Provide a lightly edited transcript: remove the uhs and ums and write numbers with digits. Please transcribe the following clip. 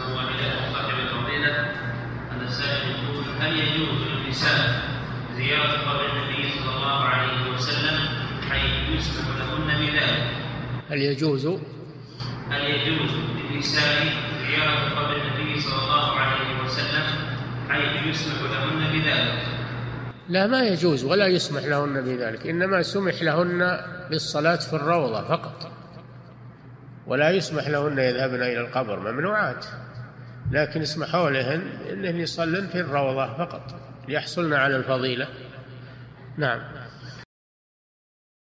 مسألة واحدة صاحب الفضيلة. أن السائل يقول: هل يجوز للنساء زيارة قبر النبي صلى الله عليه وسلم حيث يسمح لهن بذلك؟ هل يجوز للنساء زيارة قبر النبي صلى الله عليه وسلم حيث يسمح لهن بذلك؟ لا، ما يجوز ولا يسمح لهن بذلك، إنما سمح لهن بالصلاة في الروضة فقط، ولا يسمح لهن يذهبن إلى القبر، ممنوعات، لكن اسمحوا لهن إنهن يصلن في الروضة فقط ليحصلن على الفضيلة. نعم.